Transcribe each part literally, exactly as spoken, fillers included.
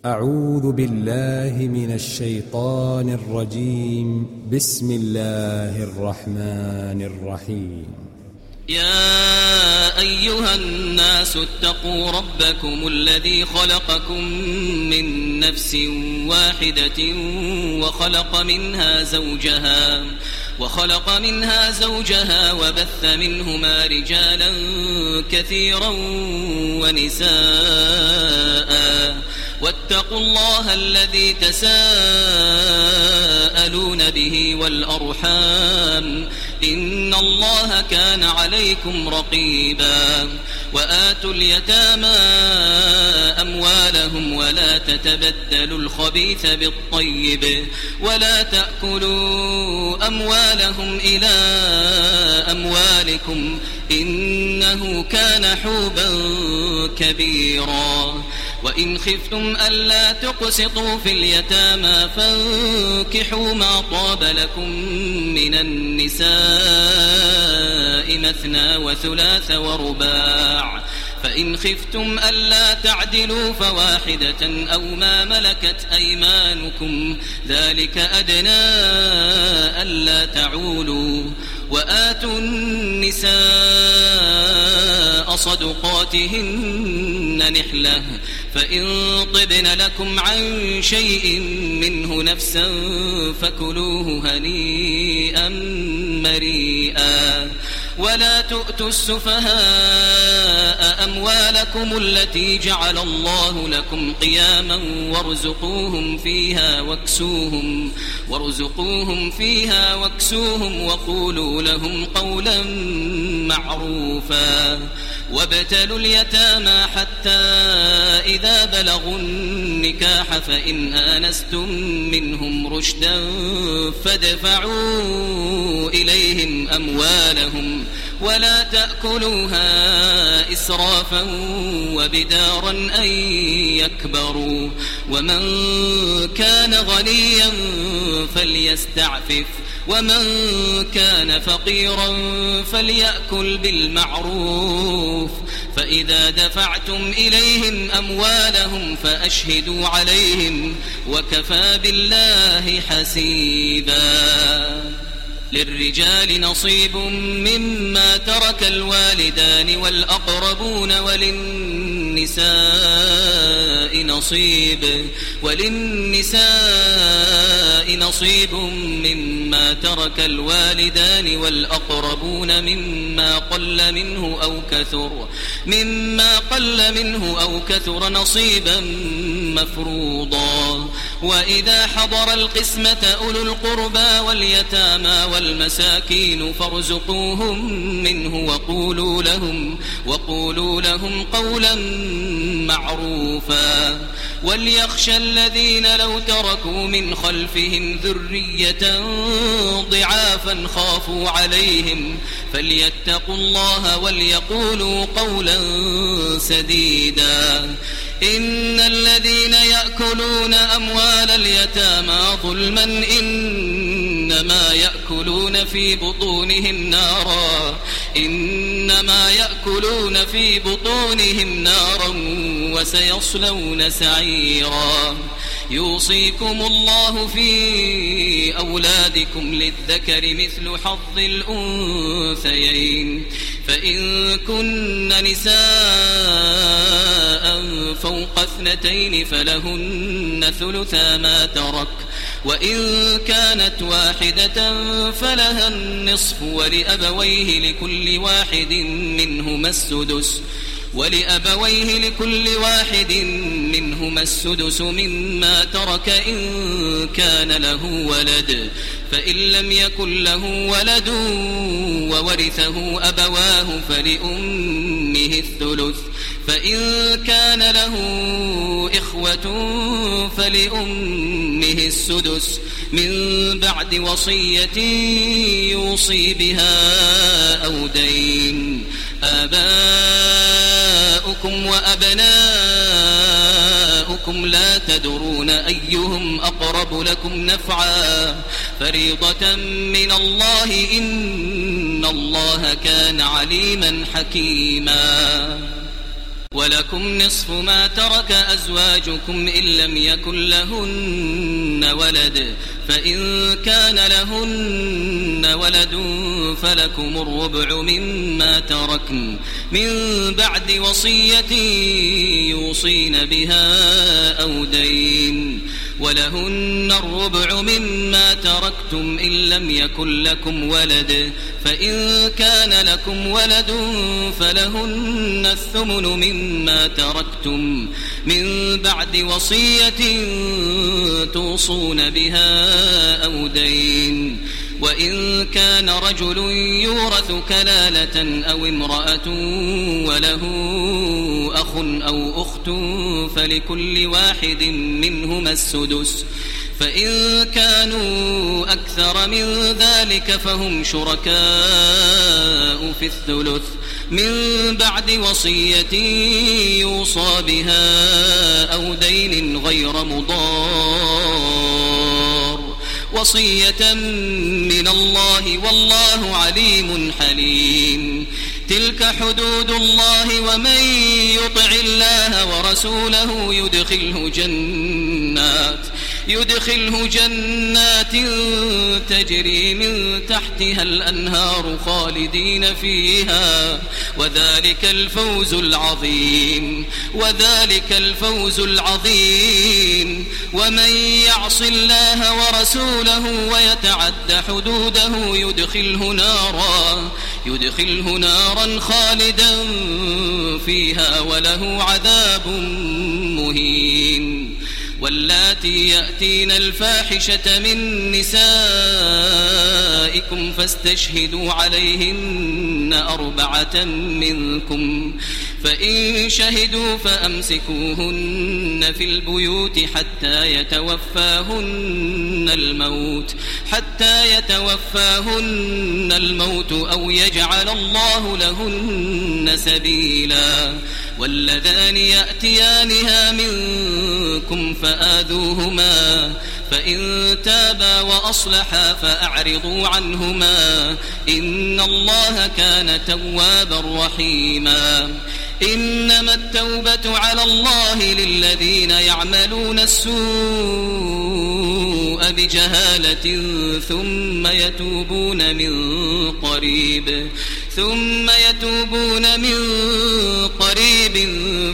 أعوذ بالله من الشيطان الرجيم. بسم الله الرحمن الرحيم. يا أيها الناس اتقوا ربكم الذي خلقكم من نفس واحدة وخلق منها زوجها وخلق منها زوجها وبث منهما رجالا كثيرا ونساء واتقوا الله الذي تساءلون به والأرحام إن الله كان عليكم رقيبا. وآتوا اليتامى أموالهم ولا تتبدلوا الخبيث بالطيب ولا تأكلوا أموالهم إلى أموالكم إنه كان حوبا كبيرا. وإن خفتم ألا تقسطوا في اليتامى فانكحوا ما طاب لكم من النساء مثنى وثلاث ورباع، فإن خفتم ألا تعدلوا فواحدة أو ما ملكت أيمانكم ذلك أدنى ألا تعولوا. وآتوا النساء صدقاتهن نحلة فإن طبن لكم عن شيء منه نفسا فكلوه هنيئا مريئا. ولا تؤتوا السفهاء أموالكم التي جعل الله لكم قياما وارزقوهم فيها واكسوهم وارزقوهم فيها واكسوهم وقولوا لهم قولا معروفا. وابتلوا اليتامى حتى إذا بلغوا النكاح فإن آنستم منهم رشدا فادفعوا إليهم أموالهم ولا تأكلوها إسرافا وبدارا أن يكبروا. ومن كان غنيا فليستعفف ومن كان فقيرا فليأكل بالمعروف. فإذا دفعتم إليهم أموالهم فأشهدوا عليهم وكفى بالله حسيبا. للرجال نصيب مما ترك الوالدان والأقربون وللنساء نصيب وللنساء نصيب مما ترك الوالدان والأقربون مما قل منه أو كثر مما قل منه أو كثر نصيبا مفروضا. وإذا حضر القسمة أولو القربى واليتامى والمساكين فارزقوهم منه وقولوا لهم وقولوا لهم قولا معروفا. وليخشى الذين لو تركوا من خلفهم ذرية ضعافا خافوا عليهم فليتقوا الله وليقولوا قولا سديدا. إن الذين يأكلون أموال اليتامى ظلما إنما يأكلون في بطونهم نارا إنما يأكلون في بطونهم نارا وسيصلون سعيرا. يوصيكم الله في أولادكم للذكر مثل حظ الأنثيين فإن كن نساء فوق اثنتين فلهن ثلثا ما ترك وإن كانت واحدة فلها النصف ولأبويه لكل واحد منهما السدس ولأبويه لكل واحد منهما السدس مما ترك إن كان له ولد فإن لم يكن له ولد وورثه أبواه فلأمه الثلث فإن كان له إخوة فلأمه السدس من بعد وصية يوصي بها أو دين. آباؤكم وأبناؤكم لا تدرون أيهم أقرب لكم نفعا فريضة من الله إن الله كان عليما حكيما. ولكم نصف ما ترك أزواجكم إن لم يكن لهن ولد فإن كان لهن ولد فلكم الربع مما تركن من بعد وصية يوصين بها أو دين ولهن الربع مما تركتم إن لم يكن لكم ولد فإن كان لكم ولد فلهن الثمن مما تركتم من بعد وصية توصون بها أو دين وإن كان رجل يورث كلالة أو امرأة وله أخ أو أخت فلكل واحد منهما السدس فإن كانوا أكثر من ذلك فهم شركاء في الثلث من بعد وصية يوصى بها أو دين غير مضار وصية من الله والله عليم حليم تلك حدود الله ومن يطع الله ورسوله يدخله جنات يدخله جنات تجري من تحتها الأنهار خالدين فيها وذلك الفوز العظيم وذلك الفوز العظيم ومن يعص الله ورسوله ويتعد حدوده يدخله نارا يدخله نارا خالدا فيها وله عذاب مهين واللاتي يأتين الفاحشة من نسائكم فاستشهدوا عليهن أربعة منكم فإن شهدوا فأمسكوهن في البيوت حتى يتوفاهن الموت حتى يتوفاهن الموت أو يجعل الله لهن سبيلا واللذان يأتيانها منكم فآذوهما فإن تابا وأصلحا فأعرضوا عنهما إن الله كان توابا رحيما إنما التوبة على الله للذين يعملون السوء بجهالة ثم يتوبون من قريب ثم يتوبون من قريب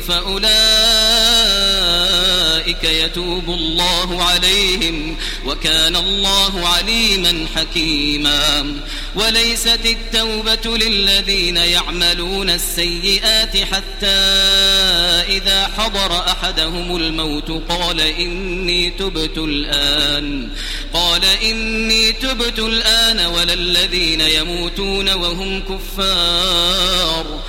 فأولئك يتوب الله عليهم وكان الله عليما حكيما وليست التوبة للذين يعملون السيئات حتى إذا حضر أحدهم الموت قال إني تبت الآن قال إني تبت الآن ولا الذين يموتون وهم كفار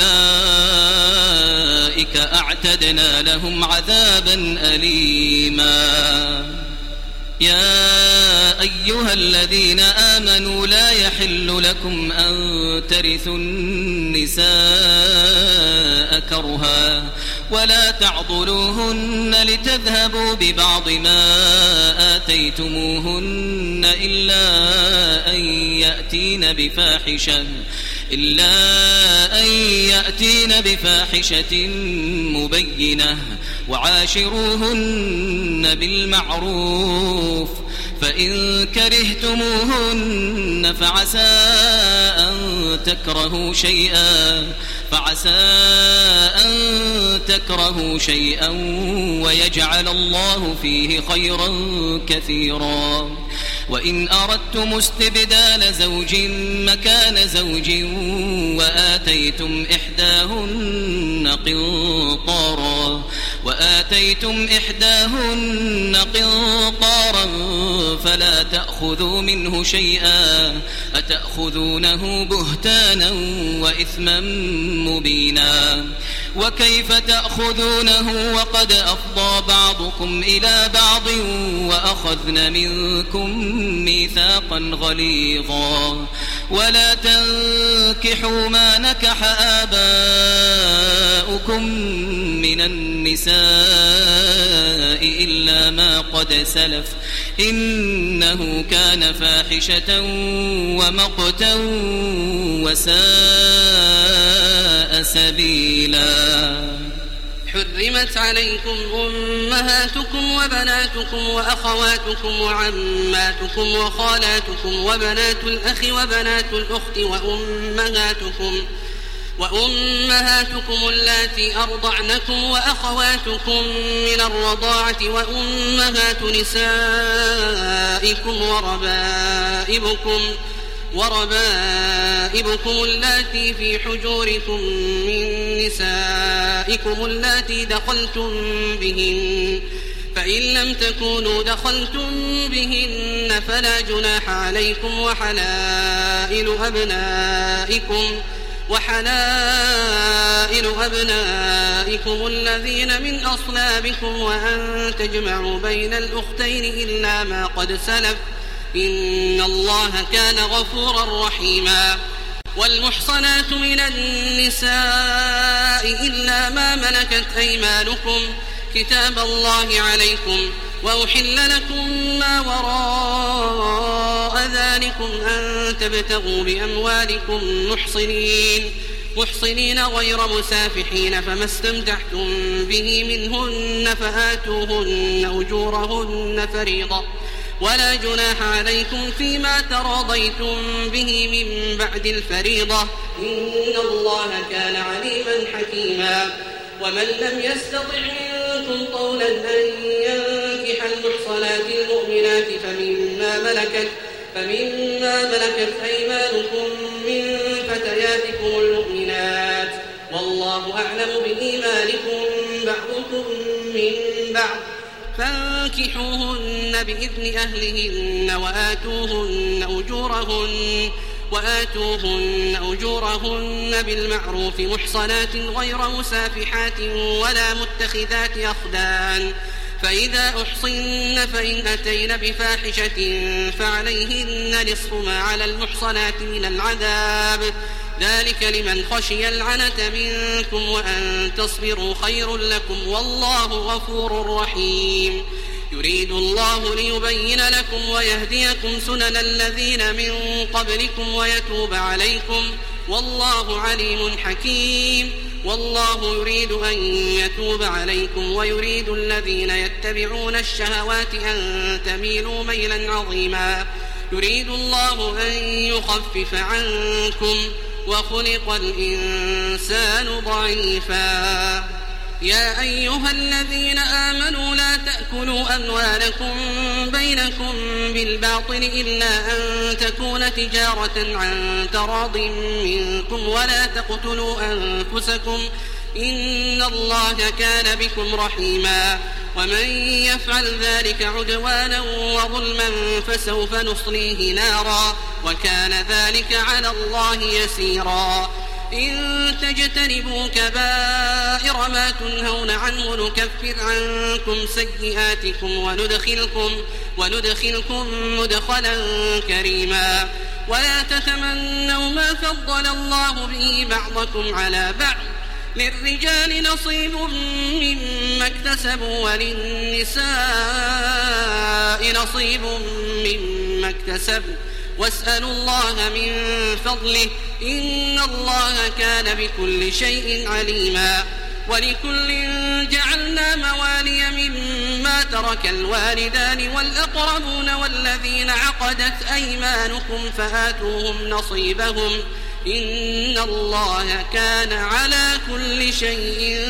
أولئك أعتدنا لهم عذابا أليما يا أيها الذين آمنوا لا يحل لكم أن ترثوا النساء كرها ولا تعضلوهن لتذهبوا ببعض ما آتيتموهن إلا أن يأتين بفاحشة إلا أن يأتين بفاحشة مبينة وعاشروهن بالمعروف فإن كرهتموهن فعسى أن تكرهوا شيئا فعسى أن تكرهوا شيئا ويجعل الله فيه خيرا كثيرا وإن أردتم استبدال زوج مكان زوج وآتيتم إحداهن قنطارا وآتيتم إحداهن قنطارا فلا تأخذوا منه شيئا أتأخذونه بهتانا وإثما مبينا وكيف تأخذونه وقد أفضى بعضكم إلى بعض وأخذن منكم ميثاقا غليظا ولا تنكحوا ما نكح آباؤكم من النساء إلا ما قد سلف إنه كان فاحشة ومقتا وساء سبيلا. حرمت عليكم أمهاتكم وبناتكم وأخواتكم وعماتكم وخالاتكم وبنات الأخ وبنات الأخت وأمهاتكم وأمهاتكم اللاتي أرضعنكم وأخواتكم من الرضاعة وأمهات نسائكم وربائبكم وربائبكم اللاتي في حجوركم من نسائكم اللاتي دخلتم بهن فإن لم تكونوا دخلتم بهن فلا جناح عليكم وحلائل أبنائكم وحلائل أبنائكم الذين من أصلابكم وأن تجمعوا بين الأختين إلا ما قد سلف إن الله كان غفورا رحيما. والمحصنات من النساء إلا ما ملكت أيمانكم كتاب الله عليكم وأحل لكم ما وراء ذلكم أن تبتغوا بأموالكم محصنين محصنين غير مسافحين فما استمتعتم به منهن فآتوهن أجورهن فريضة ولا جناح عليكم فيما تراضيتم به من بعد الفريضة إن الله كان عليما حكيما. ومن لم يستطع منكم طولا أن ينكح المحصنات المؤمنات فمما ملكت فمما ملكت أيمانكم من فتياتكم المؤمنات والله أعلم بإيمانكم بعضكم من بعض فانكحوهن بإذن أهلهن وآتوهن أجورهن وآتوهن أجورهن بالمعروف محصنات غير مسافحات ولا متخذات أخدان فإذا أحصن فإن أتين بفاحشة فعليهن نصف ما على المحصنات من العذاب ذلك لمن خشي العنة منكم وأن تصبروا خير لكم والله غفور رحيم. يريد الله ليبين لكم ويهديكم سنن الذين من قبلكم ويتوب عليكم والله عليم حكيم. والله يريد أن يتوب عليكم ويريد الذين يتبعون الشهوات أن تميلوا ميلا عظيما. يريد الله أن يخفف عنكم وخلق الإنسان ضعيفا. يا أيها الذين آمنوا لا تأكلوا أموالكم بينكم بالباطل إلا أن تكون تجارة عن تراض منكم ولا تقتلوا أنفسكم إن الله كان بكم رحيما. ومن يفعل ذلك عدوانا وظلما فسوف نصليه نارا وكان ذلك على الله يسيرا. إن تجتنبوا كبائر ما تنهون عنه نكفر عنكم سيئاتكم وندخلكم, وندخلكم مدخلا كريما. ولا تتمنوا ما فضل الله به بعضكم على بعض للرجال نصيب مما اكتسبوا وللنساء نصيب مما اكتسبوا واسألوا الله من فضله إن الله كان بكل شيء عليما. ولكل جعلنا موالي مما ترك الوالدان والأقربون والذين عقدت أيمانكم فآتوهم نصيبهم إن الله كان على كل شيء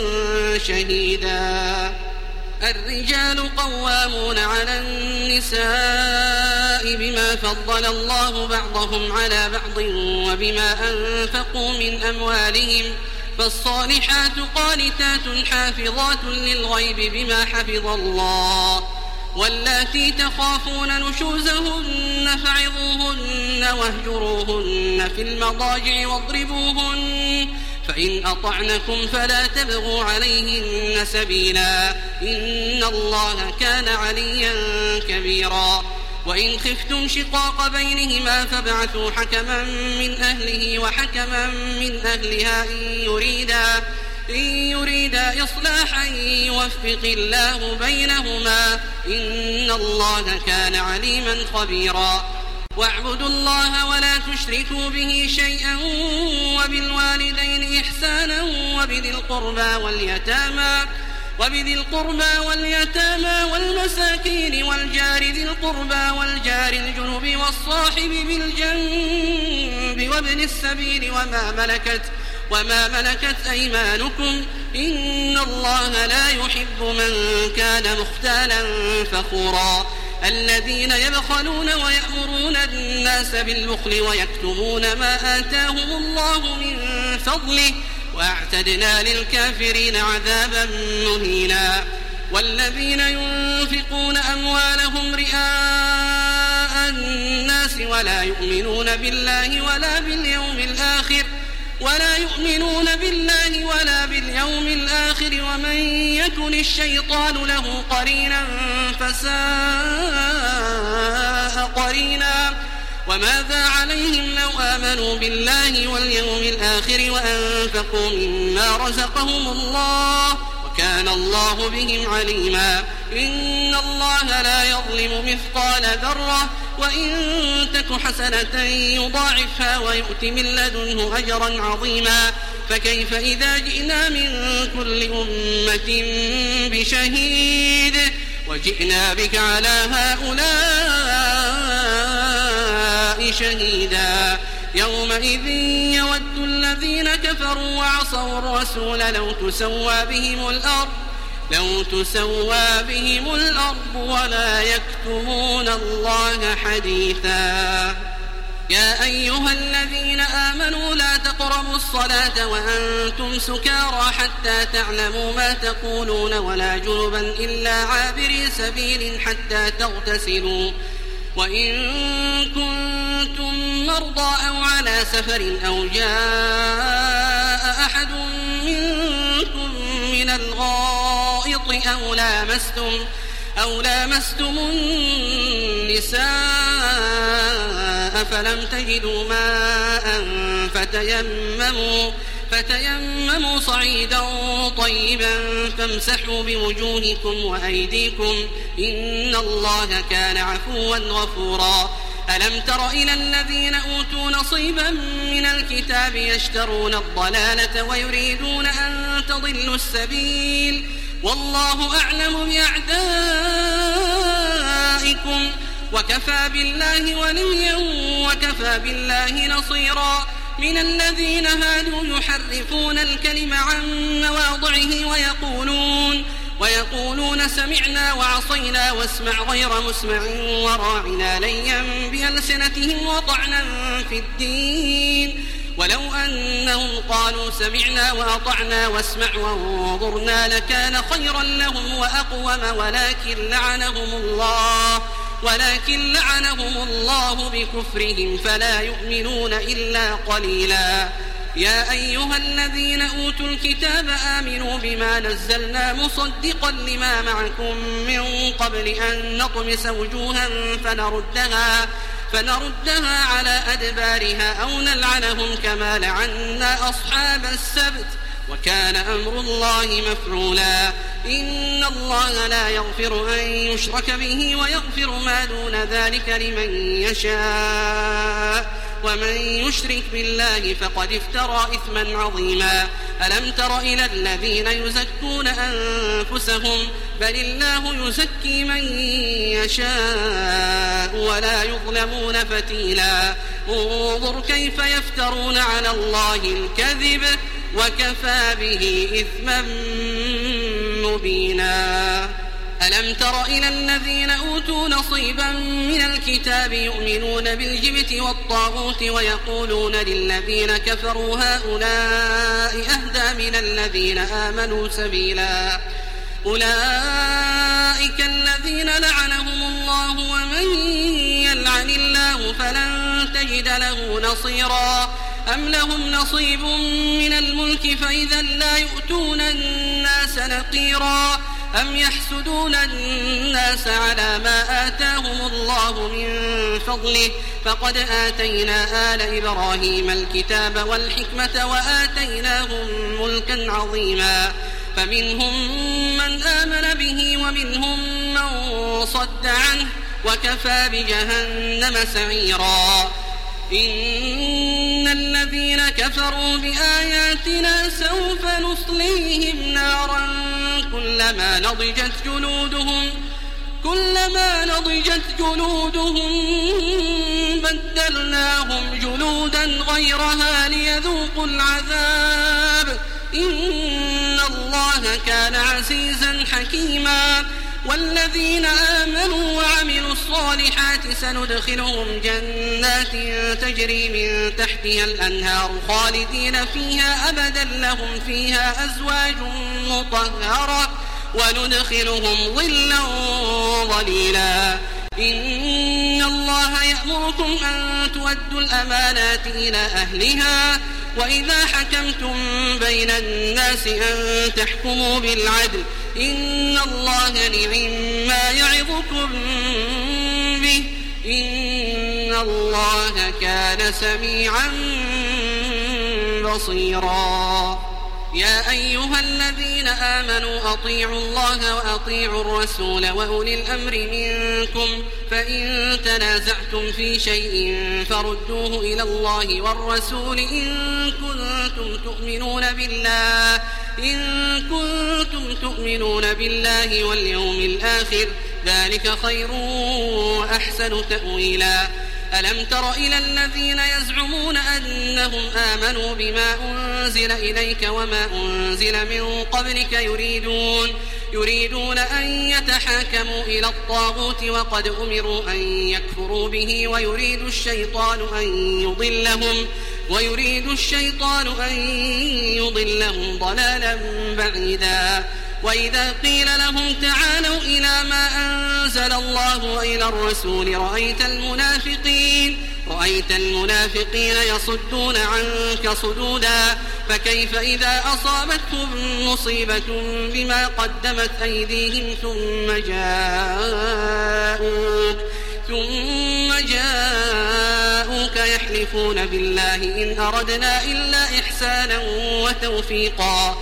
شهيدا. الرجال قوامون على النساء بما فضل الله بعضهم على بعض وبما أنفقوا من أموالهم فالصالحات قانتات حافظات للغيب بما حفظ الله. واللاتي تخافون نشوزهن فعظوهن واهجروهن في المضاجع واضربوهن فإن أطعنكم فلا تبغوا عليهن سبيلا إن الله كان عليا كبيرا. وإن خفتم شقاق بينهما فابعثوا حكما من أهله وحكما من أهلها إن يريدا, إن يريدا إصلاحا يوفق الله بينهما إن الله كان عليما خبيرا. واعبدوا الله ولا تشركوا به شيئا وبالوالدين إحسانا وبذي القربى واليتامى وبذي القربى واليتامى والمساكين والجار ذي القربى والجار الجنب والصاحب بالجنب وابن السبيل وما ملكت وما ملكت أيمانكم إن الله لا يحب من كان مختالا فخورا الذين يبخلون ويأمرون الناس بالبخل ويكتمون ما آتاهم الله من فضله وأعتدنا للكافرين عذابا مهينا والذين ينفقون أموالهم رئاء الناس ولا يؤمنون بالله ولا باليوم الآخر ولا يؤمنون بالله ولا باليوم الآخر ومن يكن الشيطان له قرينا فساء قرينا وماذا عليهم لو آمنوا بالله واليوم الآخر وأنفقوا مما رزقهم الله وكان الله بهم عليما إن الله لا يظلم مثقال ذرة وإن تك حسنة يضاعفها ويؤت من لدنه أجرا عظيما فكيف إذا جئنا من كل أمة بشهيد وجئنا بك على هؤلاء شهيدا يومئذ يود الذين كفروا وعصوا الرسول لو تسوى بهم الأرض لو تسوى بهم الأرض ولا يكتمون الله حديثا يا أيها الذين آمنوا لا تقربوا الصلاة وأنتم سكارى حتى تعلموا ما تقولون ولا جنبا إلا عابري سبيل حتى تغتسلوا وإن كنتم مرضى أو على سفر أو جاء أحد منكم من الغائط أو لامستم أو لامستم النساء فلم تجدوا ماء فتيمموا فتيمموا صعيدا طيبا فامسحوا بوجوهكم وأيديكم إن الله كان عفوا غفورا ألم تر إلى الذين أوتوا نصيبا من الكتاب يشترون الضلالة ويريدون أن تضلوا السبيل والله أعلم بأعدائكم وكفى بالله وليا وكفى بالله نصيرا من الذين هادوا يحرفون الكلم عن مواضعه ويقولون ويقولون سمعنا وعصينا واسمع غير مسمع وراعنا ليا بألسنتهم وطعنا في الدين ولو أنهم قالوا سمعنا وأطعنا واسمع وانظرنا لكان خيرا لهم وأقوم ولكن لعنهم الله ولكن لعنهم الله بكفرهم فلا يؤمنون إلا قليلا يا أيها الذين أوتوا الكتاب آمنوا بما نزلنا مصدقا لما معكم من قبل أن نطمس وجوها فنردها فنردها على أدبارها أو نلعنهم كما لعنا أصحاب السبت وكان أمر الله مفعولا إن الله لا يغفر أن يشرك به ويغفر ما دون ذلك لمن يشاء ومن يشرك بالله فقد افترى إثما عظيما ألم تر إلى الذين يزكون أنفسهم بل الله يزكي من يشاء ولا يظلمون فتيلا انظر كيف يفترون على الله الكذب وكفى به إثما مبينا ألم تر إلى الذين أوتوا نصيبا من الكتاب يؤمنون بالجبت والطاغوت ويقولون للذين كفروا هؤلاء أهدى من الذين آمنوا سبيلا أولئك الذين لعنهم الله ومن يلعن الله فلن تجد له نصيرا أم لهم نصيب من الملك فإذا لا يؤتون الناس نقيرا أم يحسدون الناس على ما آتاهم الله من فضله فقد آتينا آل إبراهيم الكتاب والحكمة وآتيناهم ملكا عظيما فمنهم من آمن به ومنهم من صد عنه وكفى بجهنم سعيرا إن الذين كفروا بآياتنا سوف نصليهم نارا كلما نضجت جلودهم كلما نضجت جلودهم بدلناهم جلودا غيرها ليذوقوا العذاب إن الله كان عزيزا حكيما والذين آمنوا وعملوا الصالحات سندخلهم جنات تجري من تحتها الأنهار خالدين فيها أبدا لهم فيها أزواج مطهرة وندخلهم ظلا ظليلا إن الله يأمركم أن تؤدوا الأمانات إلى أهلها وإذا حكمتم بين الناس أن تحكموا بالعدل إن الله نعم ما يعظكم به إن الله كان سميعا بصيرا يا أيها الذين آمنوا أطيعوا الله وأطيعوا الرسول وأولي الأمر منكم فإن تنازعتم في شيء فردوه إلى الله والرسول إن كنتم تؤمنون بالله إن كنتم تؤمنون بالله واليوم الآخر ذلك خير وأحسن تأويلا ألم تر إلى الذين يزعمون أنهم آمنوا بما أنزل إليك وما أنزل من قبلك يريدون يريدون أن يتحاكموا إلى الطاغوت وقد أمروا أن يكفروا به ويريد الشيطان أن يضلهم ويريد الشيطان أن يضلهم ضلالا بعيدا وإذا قيل لهم تعالوا إلى ما أنزل الله وإلى الرسول رأيت المنافقين رأيت المنافقين يصدون عنك صدودا فكيف إذا أصابتهم مصيبة بما قدمت أيديهم ثم جاءوك ثم جاءوك يحلفون بالله إن أردنا إلا إحسانا وتوفيقا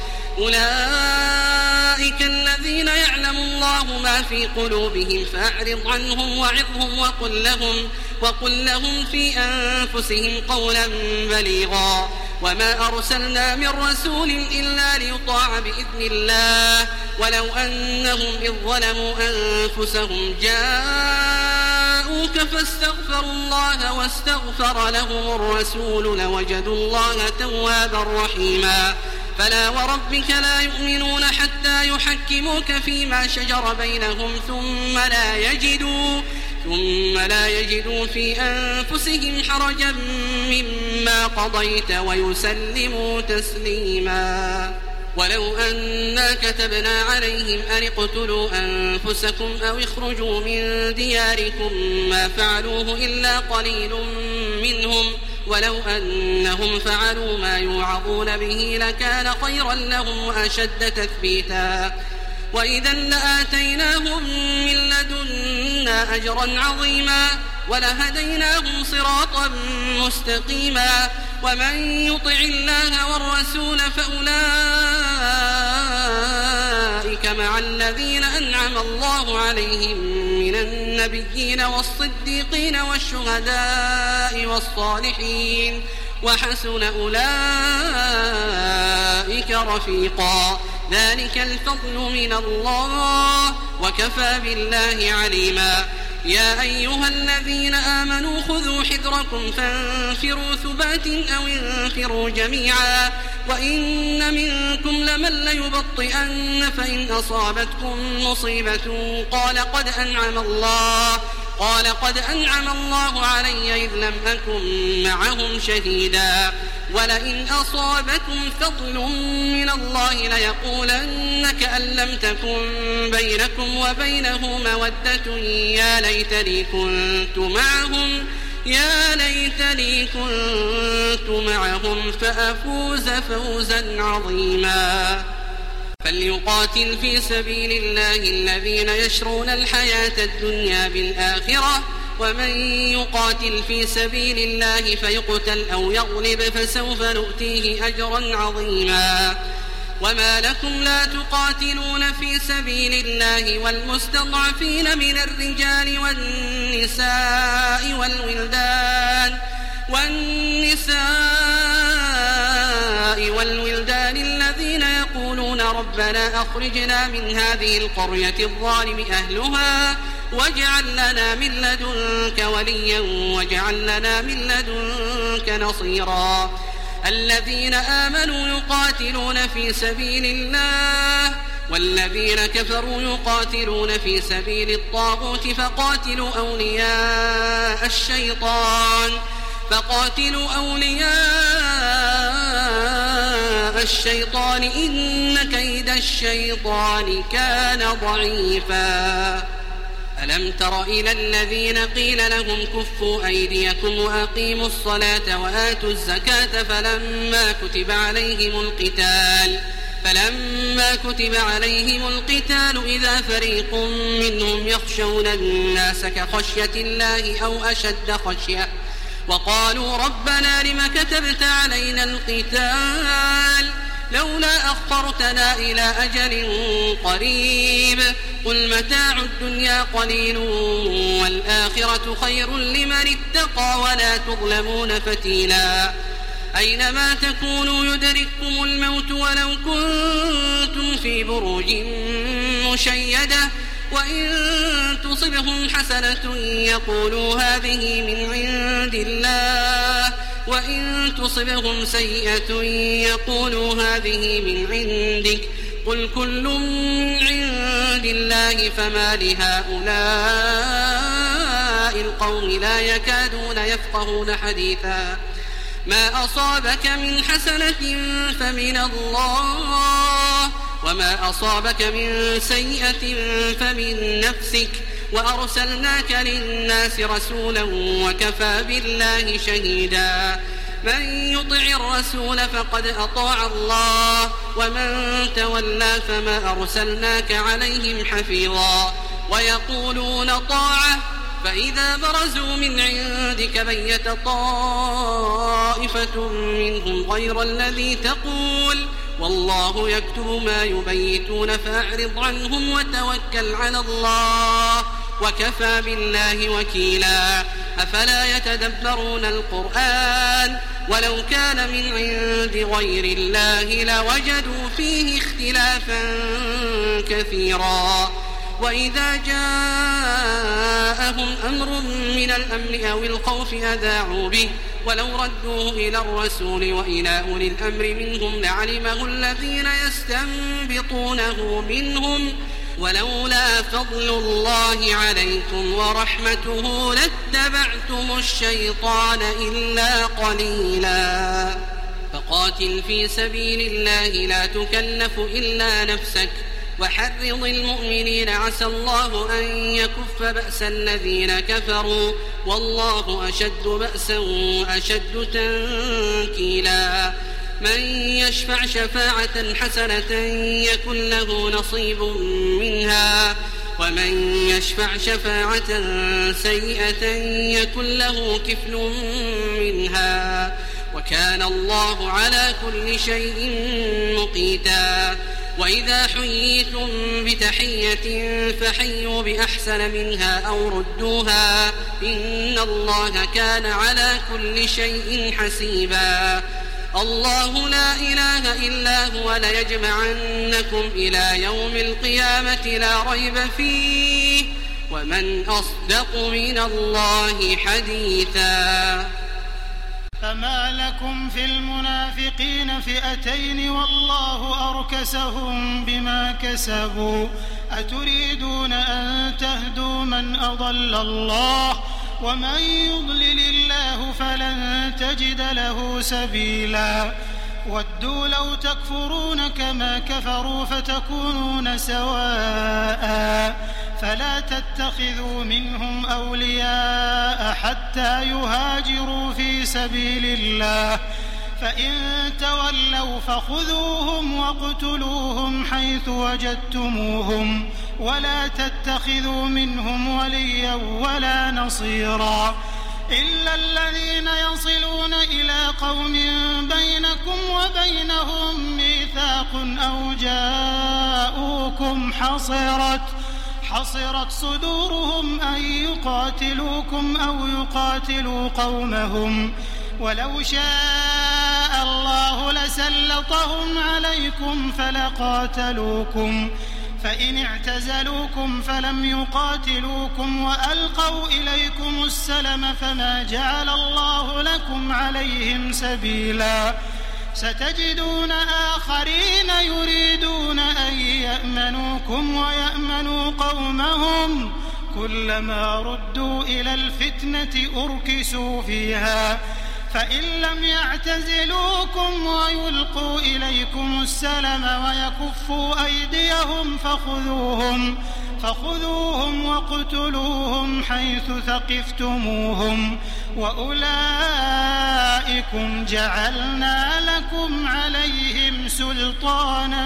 أولئك الذين يعلم الله ما في قلوبهم فأعرض عنهم وعظهم وقل لهم, وقل لهم في أنفسهم قولا بليغا وما أرسلنا من رسول إلا ليطاع بإذن الله ولو أنهم إذ ظلموا أنفسهم جاءوك فاستغفروا الله واستغفر لهم الرسول لوجدوا الله توابا رحيما فلا وربك لا يؤمنون حتى يحكموك فيما شجر بينهم ثم لا يجدوا ثم لا يجدوا في أنفسهم حرجا مما قضيت ويسلموا تسليما ولو أنا كتبنا عليهم أن اقتلوا أنفسكم أو اخرجوا من دياركم ما فعلوه إلا قليل منهم ولو أنهم فعلوا ما يوعظون به لكان خيرا لهم وأشد تثبيتا وإذا لآتيناهم من لدنا أجرا عظيما ولهديناهم صراطا مستقيما ومن يطع الله والرسول فأولئك مع الذين أنعم الله عليهم من النبيين والصديقين والشهداء والصالحين وحسن أولئك رفيقا ذلك الفضل من الله وكفى بالله عليما يا أيها الذين آمنوا خذوا حذركم فانفروا ثبات أو انفروا جميعا وإن منكم لمن ليبطئن فإن أصابتكم مصيبة قال قد أنعم الله قال قد أنعم الله علي إذ لم أكن معهم شهيدا ولئن أصابكم فضل من الله ليقولن كأن لم تكن بينكم وبينه مودة يا ليتني كنت معهم يا ليتني كنت معهم فأفوز فوزا عظيما فليقاتل في سبيل الله الذين يشرون الحياة الدنيا بالآخرة ومن يقاتل في سبيل الله فيقتل أو يغلب فسوف نؤتيه أجرا عظيما وما لكم لا تقاتلون في سبيل الله والمستضعفين من الرجال والنساء والولدان والنساء والولدان الذين يقولون ربنا أخرجنا من هذه القرية الظالم أهلها واجعل لنا من لدنك وليا واجعل لنا من لدنك نصيرا الذين آمنوا يقاتلون في سبيل الله والذين كفروا يقاتلون في سبيل الطاغوت فقاتلوا أولياء الشيطان فقاتلوا أولياء الشيطان إن كيد الشيطان كان ضعيفا ألم تر إلى الذين قيل لهم كفوا أيديكم وأقيموا الصلاة وآتوا الزكاة فلما كتب عليهم القتال فلما كتب عليهم القتال إذا فريق منهم يخشون الناس كخشية الله أو أشد خشية وقالوا ربنا لم كتبت علينا القتال لولا أخرتنا إلى أجل قريب قل متاع الدنيا قليل والآخرة خير لمن اتقى ولا تظلمون فتيلا أينما تكونوا يدرككم الموت ولو كنتم في بروج مشيدة وإن تصبهم حسنة يقولوا هذه من عند الله وإن تصبهم سيئة يقولوا هذه من عندك قل كل من عند الله فما لهؤلاء القوم لا يكادون يفقهون حديثا ما أصابك من حسنة فمن الله وما أصابك من سيئة فمن نفسك وأرسلناك للناس رسولا وكفى بالله شهيدا من يطع الرسول فقد أطاع الله ومن تولى فما أرسلناك عليهم حفيظا ويقولون طاعة فإذا برزوا من عندك بيت طائفة منهم غير الذي تقول والله يكتب ما يبيتون فأعرض عنهم وتوكل على الله وكفى بالله وكيلا أفلا يتدبرون القرآن ولو كان من عند غير الله لوجدوا فيه اختلافا كثيرا وإذا جاءهم أمر من الأمن أو الخوف أذاعوا به ولو ردوه إلى الرسول وإلى أولي الأمر منهم لعلمه الذين يستنبطونه منهم ولولا فضل الله عليكم ورحمته لاتبعتم الشيطان إلا قليلا فقاتل في سبيل الله لا تكلف إلا نفسك وحرض المؤمنين عسى الله أن يكف بأس الذين كفروا والله أشد بأسا وأشد تنكيلا من يشفع شفاعة حسنة يكن له نصيب منها ومن يشفع شفاعة سيئة يكن له كفل منها وكان الله على كل شيء مقيتا وإذا حييتم بتحية فحيوا بأحسن منها أو ردوها إن الله كان على كل شيء حسيبا الله لا إله إلا هو ليجمعنكم إلى يوم القيامة لا ريب فيه ومن أصدق من الله حديثا فما لكم في المنافقين فئتين والله أركسهم بما كسبوا أتريدون أن تهدوا من أضل الله ومن يضلل الله فلن تجد له سبيلا ودوا لو تكفرون كما كفروا فتكونون سواء فلا تتخذوا منهم أولياء حتى يهاجروا في سبيل الله فإن تولوا فخذوهم واقتلوهم حيث وجدتموهم ولا تتخذوا منهم وليا ولا نصيرا إلا الذين يصلون إلى قوم بينكم وبينهم ميثاق أو جاءوكم حصرت حصرت صدورهم أن يقاتلوكم أو يقاتلوا قومهم ولو شاء الله لسلطهم عليكم فلقاتلوكم فإن اعتزلوكم فلم يقاتلوكم وألقوا إليكم السلم فما جعل الله لكم عليهم سبيلا ستجدون آخرين يريدون أن يأمنوكم ويأمنوا قومهم كلما ردوا إلى الفتنة أركسوا فيها فإن لم يعتزلوكم ويلقوا إليكم السلم ويكفوا أيديهم فخذوهم فخذوهم واقتلوهم حيث ثقفتموهم وأولئكم جعلنا لكم عليهم سلطانا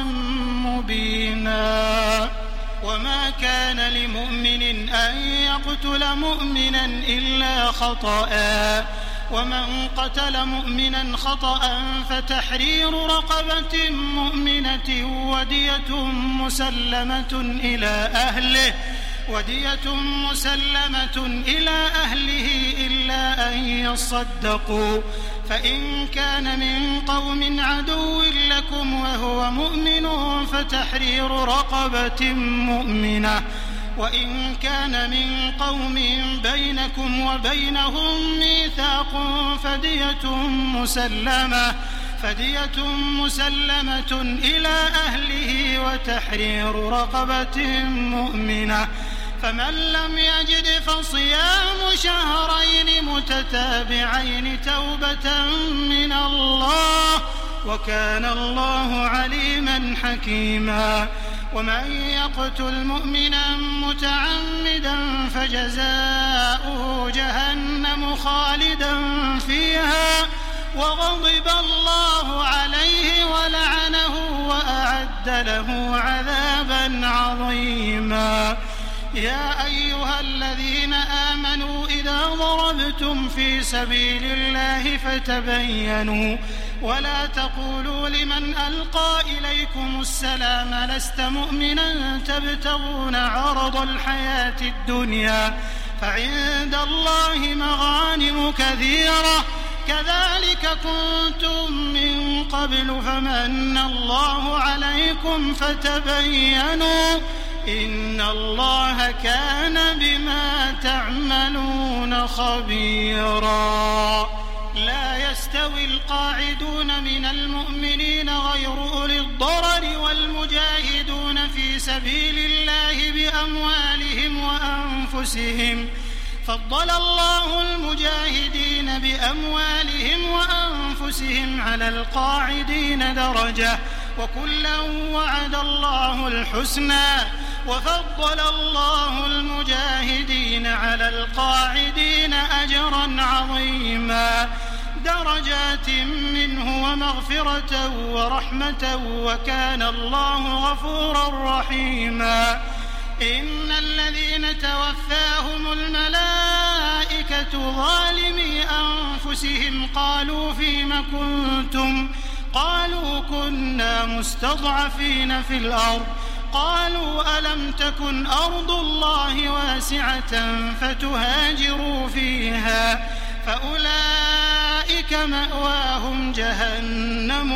مبينا وما كان لمؤمن أن يقتل مؤمنا إلا خطأ ومن قتل مؤمنا خطأ فتحرير رقبة مؤمنة ودية مسلمة إلى أهله ودية مسلمة إلى أهله إلا أن يصدقوا فإن كان من قوم عدو لكم وهو مؤمن فتحرير رقبة مؤمنة وإن كان من قوم بينكم وبينهم ميثاق فدية مسلمة فدية مسلمة إلى أهله وتحرير رقبة مؤمنة فمن لم يجد فصيام شهرين متتابعين توبة من الله وكان الله عليما حكيما ومن يقتل مؤمنا متعمدا فجزاؤه جهنم خالدا فيها وغضب الله عليه ولعنه وأعد له عذابا عظيما يا أيها الذين آمنوا إذا ضربتم في سبيل الله فتبينوا ولا تقولوا لمن ألقى إليكم السلام لست مؤمنا تبتغون عرض الحياة الدنيا فعند الله مغانم كثيرة كذلك كنتم من قبل فمن الله عليكم فتبينوا إن الله كان بما تعملون خبيرا لا يستوي القاعدون من المؤمنين غير أولي الضرر والمجاهدون في سبيل الله بأموالهم وأنفسهم فضل الله المجاهدين بأموالهم وأنفسهم على القاعدين درجة وكلا وعد الله الحسنى وفضل الله المجاهدين على القاعدين أجرا عظيما درجات منه ومغفرة ورحمة وكان الله غفورا رحيما إن الذين توفاهم الملائكة ظالمي أنفسهم قالوا فيم كنتم قالوا كنا مستضعفين في الأرض قالوا ألم تكن أرض الله واسعة فتهاجروا فيها فأولئك مأواهم جهنم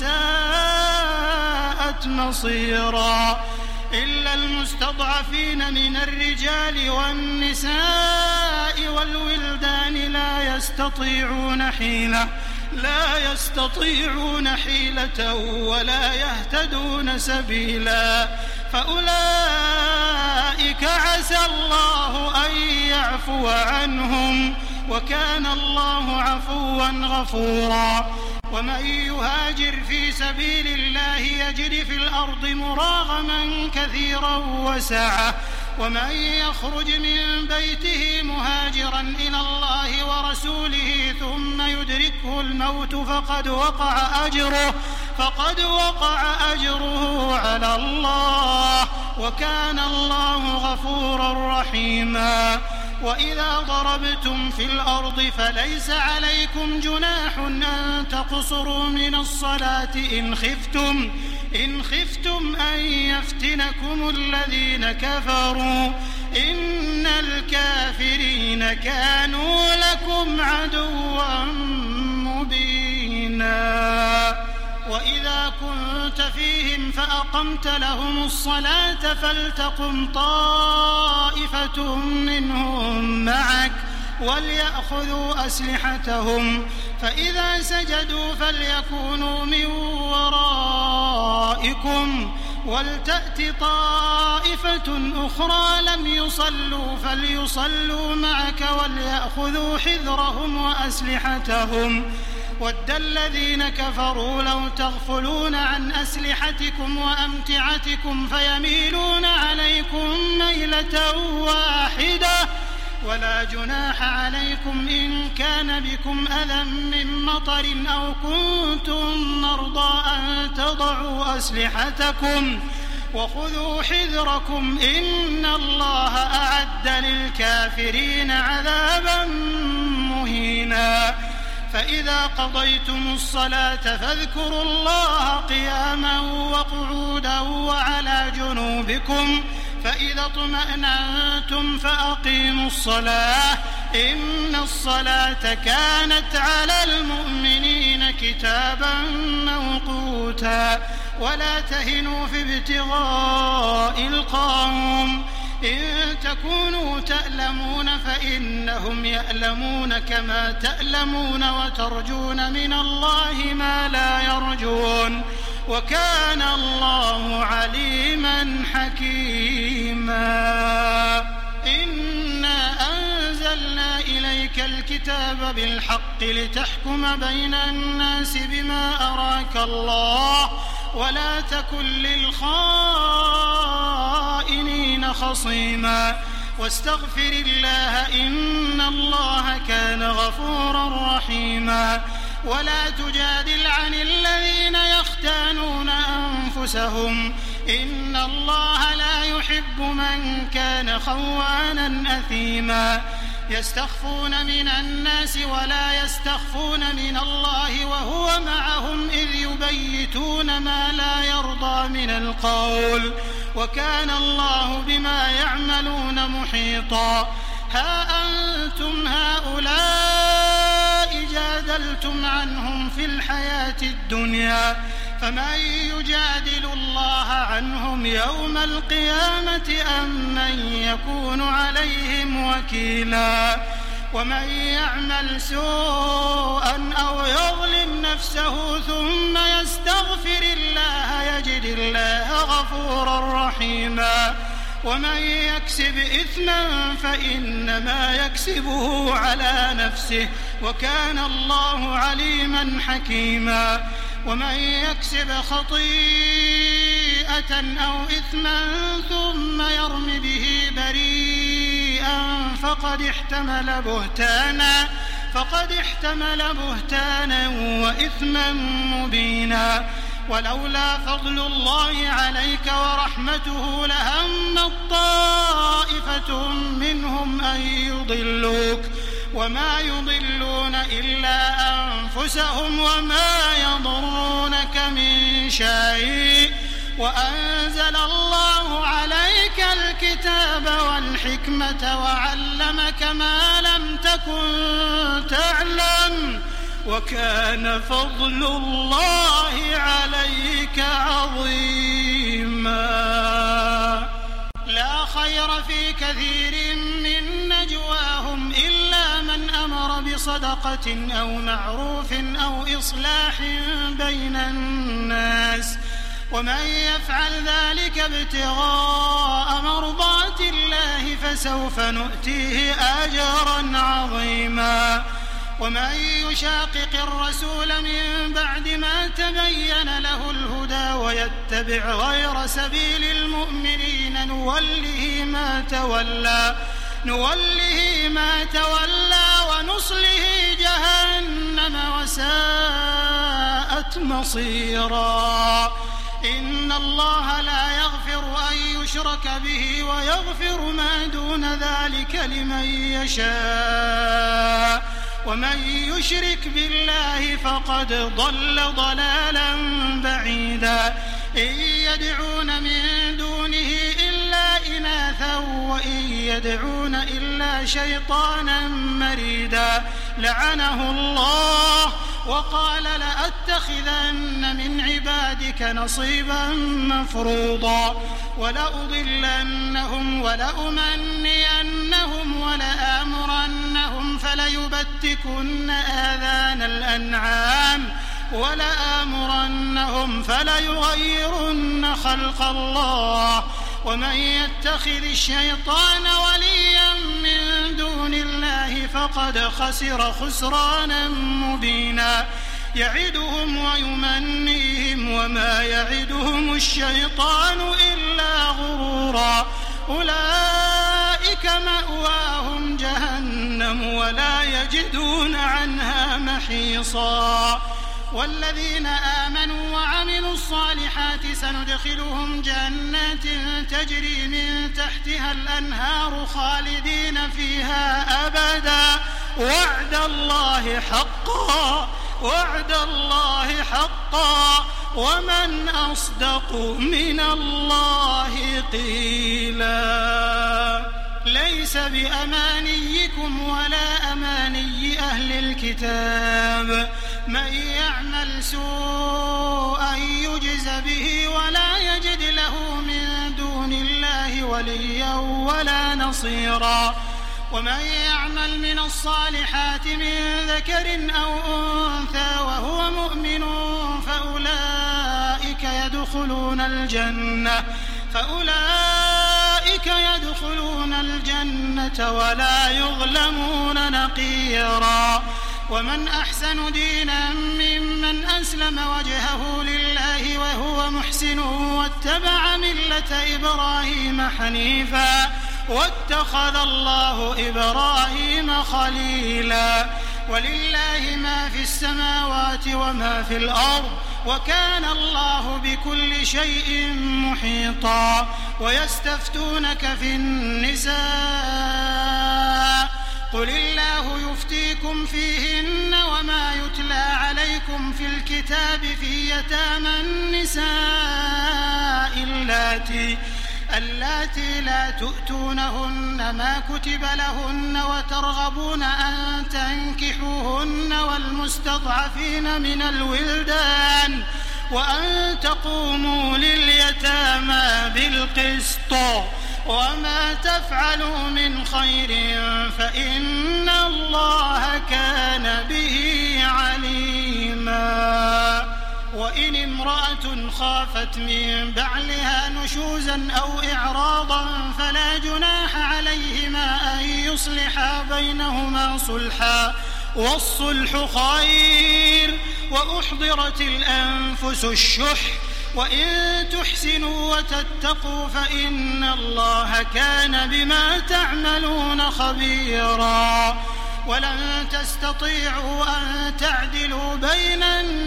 وساءت مصيرا إلا المستضعفين من الرجال والنساء والولدان لا يستطيعون حيلة لا يستطيعون حيلة ولا يهتدون سبيلا فأولئك عسى الله أن يعفو عنهم وكان الله عفوا غفورا ومن يهاجر في سبيل الله يجد في الأرض مراغما كثيرا وسعة ومن يخرج من بيته مهاجرا إلى الله ورسوله ثم يدركه الموت فقد وقع أجره فقد وقع أجره على الله وكان الله غفورا رحيما وإذا ضربتم في الأرض فليس عليكم جناح أن تقصروا من الصلاة إن خفتم إن خفتم أن يفتنكم الذين كفروا إن الكافرين كانوا لكم عدوا مبينا. وإذا كنت فيهم فأقمت لهم الصلاة فلتقم طائفة منهم معك وليأخذوا أسلحتهم فإذا سجدوا فليكونوا من ورائكم ولتأت طائفة أخرى لم يصلوا فليصلوا معك وليأخذوا حذرهم وأسلحتهم ود الذين كفروا لو تغفلون عن أسلحتكم وأمتعتكم فيميلون عليكم ميلة واحدة ولا جناح عليكم إن كان بكم أذى من مطر أو كنتم مرضى أن تضعوا أسلحتكم وخذوا حذركم إن الله أعد للكافرين عذابا مهينا. فإذا قضيتم الصلاة فاذكروا الله قياما وقعودا وعلى جنوبكم فإذا اطمأننتم فأقيموا الصلاة إن الصلاة كانت على المؤمنين كتابا موقوتا. ولا تهنوا في ابتغاء القوم إن تكونوا تألمون فإنهم يألمون كما تألمون وترجون من الله ما لا يرجون وكان الله عليما حكيما. إنا أنزلنا إليك الكتاب بالحق لتحكم بين الناس بما أراك الله ولا تكن للخائنين خصيما واستغفر الله إن الله كان غفورا رحيما. ولا تجادل عن الذين يختانون أنفسهم إن الله لا يحب من كان خوانا أثيما. يستخفون من الناس ولا يستخفون من الله وهو معهم إذ يبيتون ما لا يرضى من القول وكان الله بما يعملون محيطا. ها أنتم هؤلاء جادلتم عنهم في الحياة الدنيا فمن يجادل الله عنهم يوم القيامة أم من يكون عليهم وكيلا. ومن يعمل سوءا أو يظلم نفسه ثم يستغفر الله يجد الله غفورا رحيما. ومن يكسب إثما فإنما يكسبه على نفسه وكان الله عليما حكيما. ومن يكسب خطيئة أو إثما ثم يرم به بريئا فقد احتمل بهتانا فقد احتمل بهتانا وإثما مبينا. ولولا فضل الله عليك ورحمته لهم طائفة منهم أن يضلوك وما يضلون إلا أنفسهم وما يضرونك من شيء. وأنزل الله عليك الكتاب والحكمة وعلمك ما لم تكن تعلم وكان فضل الله عليك عظيما. لا خير في كثير من نجواهم إلا من أمر بصدقة أو معروف أو إصلاح بين الناس ومن يفعل ذلك ابتغاء مرضات الله فسوف نؤتيه أجرا عظيما. ومن يشاقق الرسول من بعد ما تبين له الهدى ويتبع غير سبيل المؤمنين نوله ما تولى نوله ما تولى ونصله جهنم وساءت مصيرا. إن الله لا يغفر أن يشرك به ويغفر ما دون ذلك لمن يشاء ومن يشرك بالله فقد ضل ضلالا بعيدا إن يدعون من دونه إلا إناثا وإن يدعون إلا شيطانا مريدا لعنه الله وقال لأتخذن من عبادك نصيبا مفروضا ولأضلنهم ولأمنينهم ولآمرنهم فليبتكن آذان الأنعام ولآمرنهم فليغيرن خلق الله ومن يتخذ الشيطان وليا من دون الله فقد خسر خسرانا مبينا يعدهم ويمنيهم وما يعدهم الشيطان إلا غرورا أولئك مأواهم جهنم ولا يجدون عنها محيصا والذين آمنوا وعملوا الصالحات سندخلهم جنات تجري من تحتها الأنهار خالدين فيها أبدا وعد الله حقا وعد الله حقا ومن أصدق من الله قيلا ليس بأمانيكم ولا أماني أهل الكتاب من يعمل سوءا يجز به ولا يجد له من دون الله وليا ولا نصيرا ومن يعمل من الصالحات من ذكر أو أنثى وهو مؤمن فأولئك يدخلون الجنة فأولئك يدخلون الجنة ولا يظلمون نقيرا ومن أحسن دينا ممن أسلم وجهه لله وهو محسن واتبع ملة إبراهيم حنيفا واتخذ الله إبراهيم خليلا ولله ما في السماوات وما في الأرض وكان الله بكل شيء محيطا ويستفتونك في النساء قل الله يفتيكم فيهن وما يتلى عليكم في الكتاب في يتامى النساء اللاتي اللاتي لا تؤتونهن ما كتب لهن وترغبون أن تنكحوهن والمستضعفين من الولدان وأن تقوموا لليتامى بالقسط وما تفعلوا من خير فإن الله كان به عليما وإن امرأة خافت من بعلها نشوزا أو إعراضا فلا جناح عليهما أن يصلحا بينهما صلحا والصلح خير وأحضرت الأنفس الشح وإن تحسنوا وتتقوا فإن الله كان بما تعملون خبيرا ولن تستطيعوا أن تعدلوا بين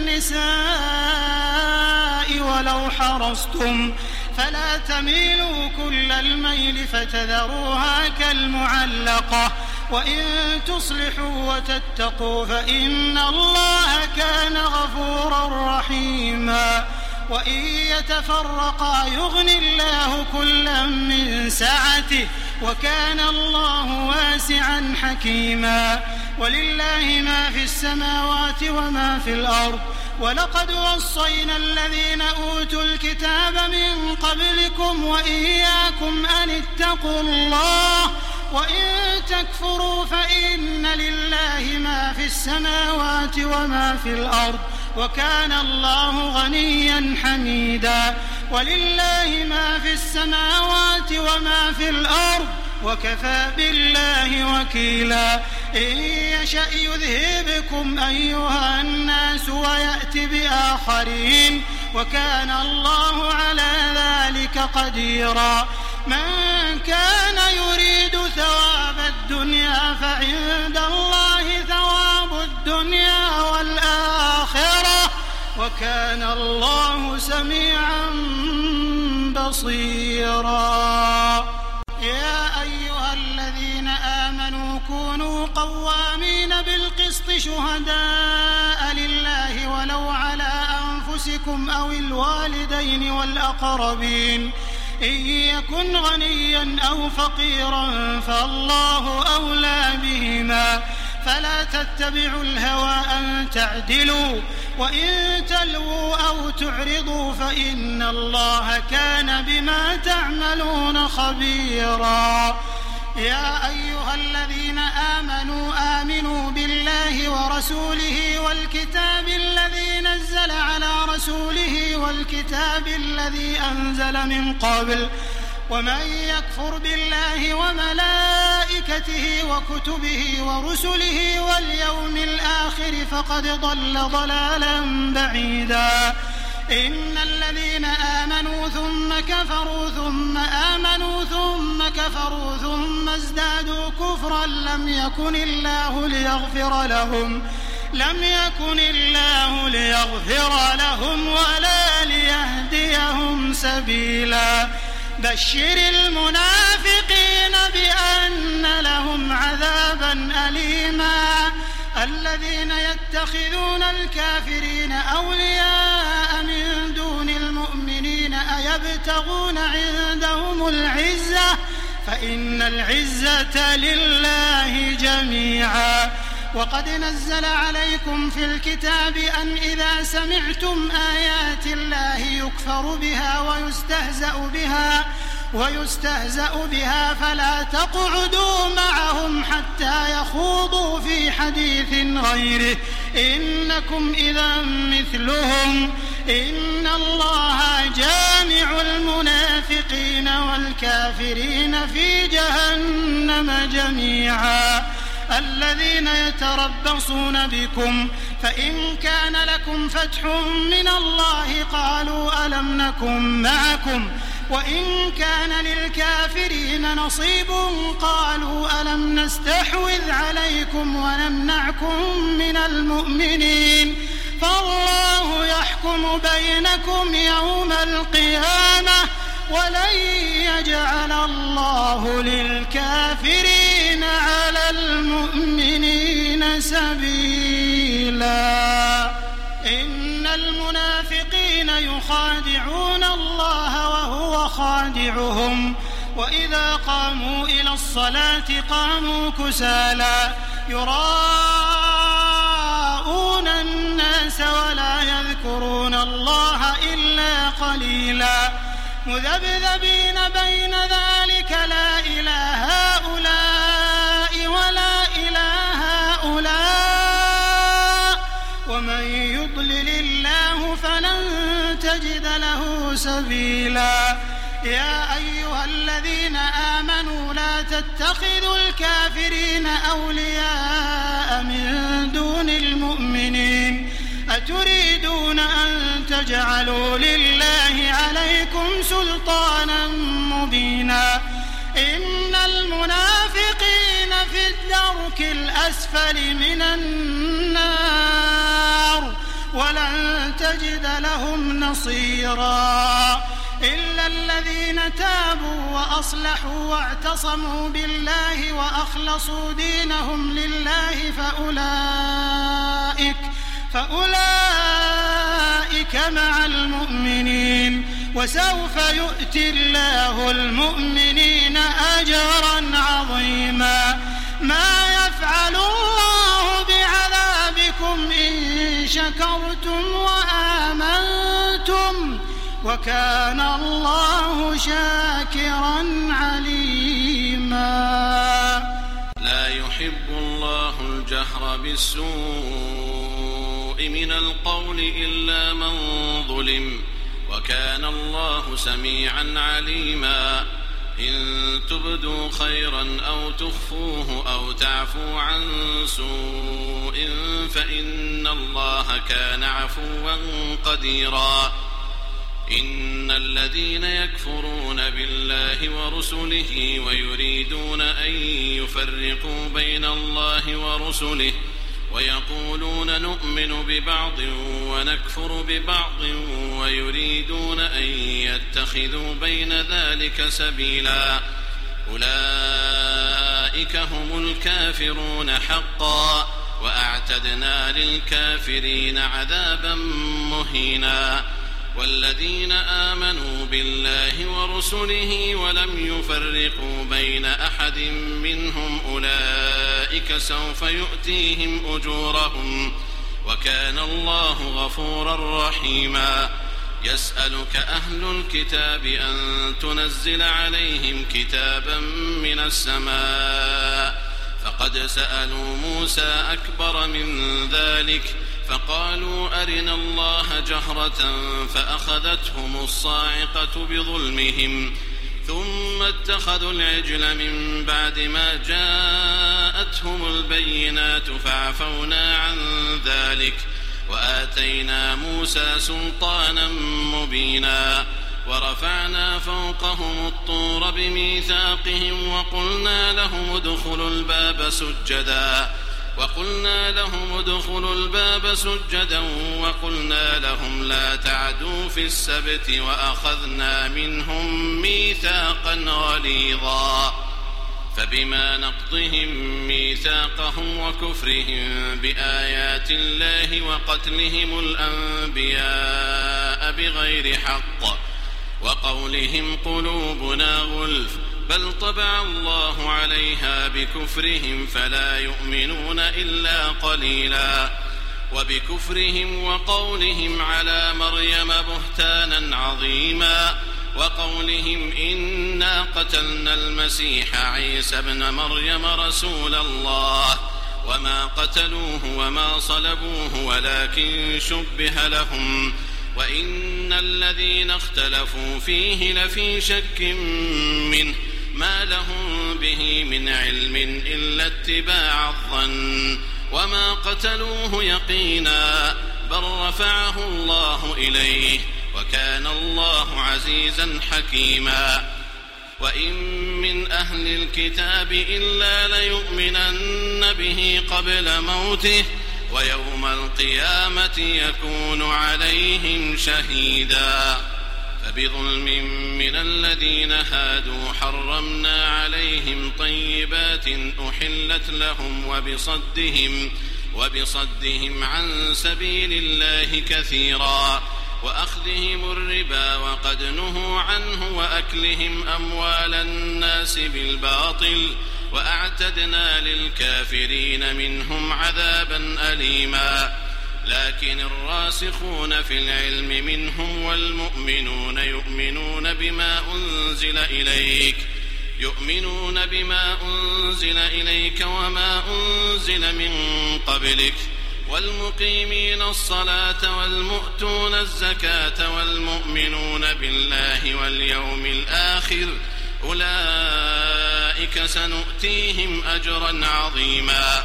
النساء ولو حرصتم فلا تميلوا كل الميل فتذروها كالمعلقة وإن تصلحوا وتتقوا فإن الله كان غفورا رحيما وإن يتفرقا يغني الله كلا من سعته وكان الله واسعا حكيما ولله ما في السماوات وما في الأرض ولقد وصينا الذين أوتوا الكتاب من قبلكم وإياكم أن اتقوا الله وإن تكفروا فإن لله ما في السماوات وما في الأرض وكان الله غنيا حميدا ولله ما في السماوات وما في الأرض وكفى بالله وكيلا إن يشأ يذهبكم أيها الناس ويأتي بآخرين وكان الله على ذلك قديرا من كان يريد ثواب الدنيا فعند الله ثواب الدنيا والآخرة وكان الله سميعا نصيرا. يا أيها الذين آمنوا كونوا قوامين بالقسط شهداء لله ولو على أنفسكم أو الوالدين والأقربين إن يكن غنيا أو فقيرا فالله أولى بهما فلا تتبعوا الهوى أن تعدلوا وإن تلووا أو تعرضوا فإن الله كان بما تعملون خبيرا. يا أيها الذين آمنوا آمنوا بالله ورسوله والكتاب الذي نزل على رسوله والكتاب الذي أنزل من قبل ومن يكفر بالله وملائكته وكتبه ورسله واليوم الآخر فقد ضل ضلالا بعيدا. إن الذين آمنوا ثم كفروا ثم آمنوا ثم كفروا ثم ازدادوا كفرا لم يكن الله ليغفر لهم لم يكن الله ليغفر لهم ولا ليهديهم سبيلا. بشر المنافقين بأن لهم عذابا أليما. الذين يتخذون الكافرين أولياء من دون المؤمنين أيبتغون عندهم العزة فإن العزة لله جميعا. وقد نزل عليكم في الكتاب أن إذا سمعتم آيات الله يكفر بها ويستهزأ بها ويستهزأ بها فلا تقعدوا معهم حتى يخوضوا في حديث غيره إنكم إذا مثلهم إن الله جامع المنافقين والكافرين في جهنم جميعا. الذين يتربصون بكم فإن كان لكم فتح من الله قالوا ألم نكن معكم وإن كان للكافرين نصيب قالوا ألم نستحوذ عليكم ونمنعكم من المؤمنين فالله يحكم بينكم يوم القيامة ولن يجعل الله للكافرين على المؤمنين سبيلا. إن المنافقين يخادعون الله وهو خادعهم وإذا قاموا إلى الصلاة قاموا كسالى يراءون الناس ولا يذكرون الله إلا قليلا مذبذبين بين ذلك لا إله هؤلاء ولا إله هؤلاء ومن يضلل الله فلن تجد له سبيلا. يا أيها الذين آمنوا لا تتخذوا الكافرين أولياء من دون المؤمنين أتريدون أن تجعلوا لله عليكم سلطانا مبينا. إن المنافقين في الدرك الأسفل من النار ولن تجد لهم نصيرا إلا الذين تابوا وأصلحوا واعتصموا بالله وأخلصوا دينهم لله فأولئك فأولئك مع المؤمنين وسوف يؤتي الله المؤمنين أجرا عظيما. ما يفعل الله بعذابكم إن شكرتم وآمنتم وكان الله شاكرا عليما. لا يحب الله الجهر بالسوء من القول إلا من ظلم وكان الله سميعا عليما. إن تبدوا خيرا أو تخفوه أو تعفوا عن سوء فإن الله كان عفوا قديرا. إن الذين يكفرون بالله ورسله ويريدون أن يفرقوا بين الله ورسله ويقولون نؤمن ببعض ونكفر ببعض ويريدون أن يتخذوا بين ذلك سبيلا أولئك هم الكافرون حقا وأعتدنا للكافرين عذابا مهينا والذين آمنوا بالله ورسله ولم يفرقوا بين أحد منهم أولئك سوف يؤتيهم أجورهم وكان الله غفورا رحيما يسألك أهل الكتاب أن تنزل عليهم كتابا من السماء فقد سألوا موسى أكبر من ذلك فقالوا أرنا الله جهرة فأخذتهم الصاعقة بظلمهم ثم اتخذوا العجل من بعد ما جاءتهم البينات فعفونا عن ذلك وآتينا موسى سلطانا مبينا ورفعنا فوقهم الطور بميثاقهم وقلنا لهم ادخلوا الباب سجدا وقلنا لهم ادخلوا الباب سجدا وقلنا لهم لا تعدوا في السبت وأخذنا منهم ميثاقا غليظا فبما نقضهم ميثاقهم وكفرهم بآيات الله وقتلهم الأنبياء بغير حق وقولهم قلوبنا غلف بل طبع الله عليها بكفرهم فلا يؤمنون إلا قليلا وبكفرهم وقولهم على مريم بهتانا عظيما وقولهم إنا قتلنا المسيح عيسى ابن مريم رسول الله وما قتلوه وما صلبوه ولكن شبه لهم وإن الذين اختلفوا فيه لفي شك منه ما لهم به من علم إلا اتباع الظن وما قتلوه يقينا بل رفعه الله إليه وكان الله عزيزا حكيما وإن من أهل الكتاب إلا ليؤمنن به قبل موته ويوم القيامة يكون عليهم شهيدا فبظلم من الذين هادوا حرمنا عليهم طيبات أحلت لهم وبصدهم وبصدهم عن سبيل الله كثيرا وأخذهم الربا وقد نهوا عنه وأكلهم أموال الناس بالباطل وأعتدنا للكافرين منهم عذابا أليما لكن الراسخون في العلم منهم والمؤمنون يؤمنون بما أنزل إليك يؤمنون بما أنزل إليك وما أنزل من قبلك والمقيمين الصلاة والمؤتون الزكاة والمؤمنون بالله واليوم الآخر أولئك سنؤتيهم أجرا عظيما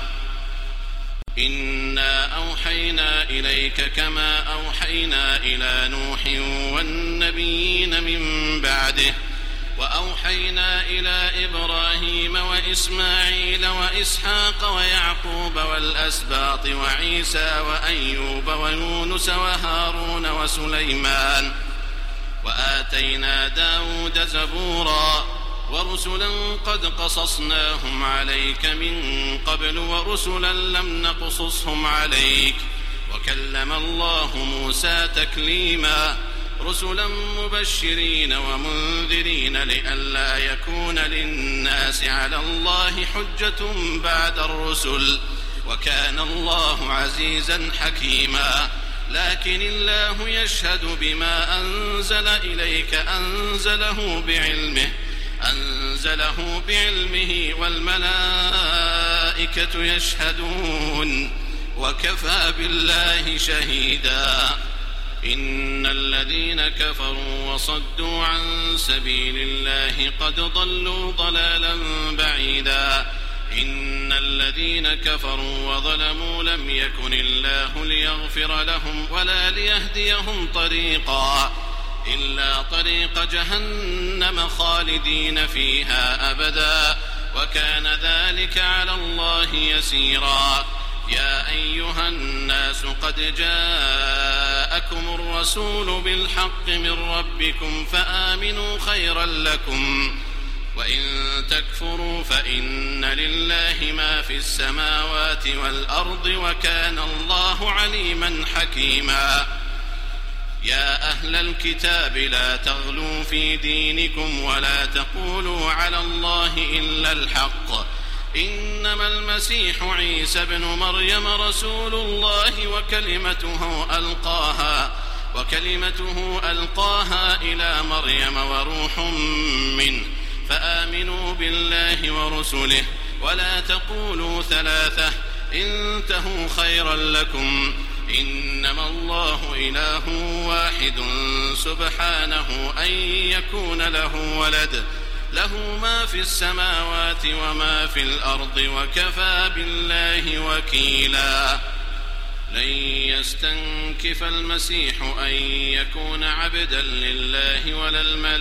إنا أوحينا إليك كما أوحينا إلى نوح والنبيين من بعده وأوحينا إلى إبراهيم وإسماعيل وإسحاق ويعقوب والأسباط وعيسى وأيوب ويونس وهارون وسليمان وآتينا داود زبورا ورسلا قد قصصناهم عليك من قبل ورسلا لم نقصصهم عليك وكلم الله موسى تكليما رسلا مبشرين ومنذرين لئلا يكون للناس على الله حجة بعد الرسل وكان الله عزيزا حكيما لكن الله يشهد بما أنزل إليك أنزله بعلمه أنزله بعلمه والملائكة يشهدون وكفى بالله شهيدا إن الذين كفروا وصدوا عن سبيل الله قد ضلوا ضلالا بعيدا إن الذين كفروا وظلموا لم يكن الله ليغفر لهم ولا ليهديهم طريقا إلا طريق جهنم خالدين فيها أبدا وكان ذلك على الله يسيرا يا أيها الناس قد جاءكم الرسول بالحق من ربكم فآمنوا خيرا لكم وإن تكفروا فإن لله ما في السماوات والأرض وكان الله عليما حكيما. يا أهل الكتاب لا تغلوا في دينكم ولا تقولوا على الله إلا الحق إنما المسيح عيسى بن مريم رسول الله وكلمته ألقاها وكلمته ألقاها إلى مريم وروح منه فآمنوا بالله ورسله ولا تقولوا ثلاثة انتهوا خيرا لكم إنما الله إله واحد سبحانه أن يكون له ولد له ما في السماوات وما في الأرض وكفى بالله وكيلا. لن يستنكف المسيح أن يكون عبدا لله ولا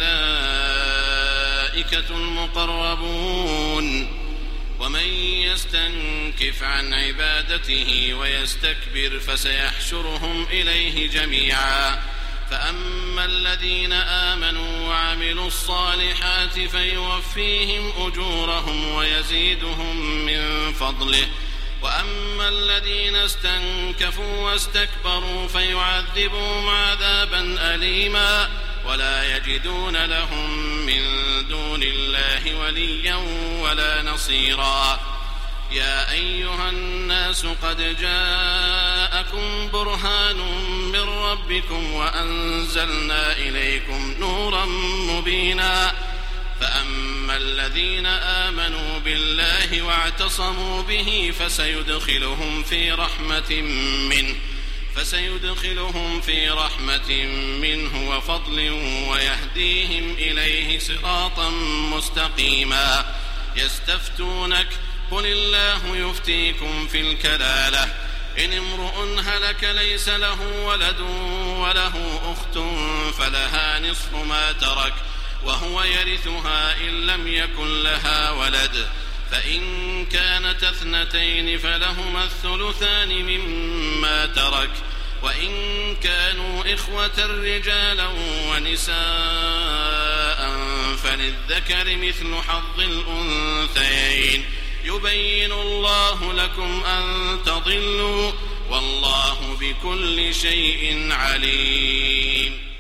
الملائكة المقربون ومن يستنكف عن عبادته ويستكبر فسيحشرهم إليه جميعا. فأما الذين آمنوا وعملوا الصالحات فيوفيهم أجورهم ويزيدهم من فضله وأما الذين استنكفوا واستكبروا فيعذبهم عذابا أليما ولا يجدون لهم من دون الله وليا ولا نصيرا. يا أيها الناس قد جاءكم برهان من ربكم وأنزلنا إليكم نورا مبينا. فأما الذين آمنوا بالله واعتصموا به فسيدخلهم في رحمة منه فسيدخلهم في رحمة منه وفضل ويهديهم إليه صراطا مستقيما. يستفتونك قل الله يفتيكم في الكلالة إن امرؤ هلك ليس له ولد وله أخت فلها نصف ما ترك وهو يرثها إن لم يكن لها ولد فإن كانت اثنتين فلهما الثلثان مما ترك وإن كانوا إخوة رجالا ونساء فللذكر مثل حظ الأنثيين يبين الله لكم أن تضلوا والله بكل شيء عليم.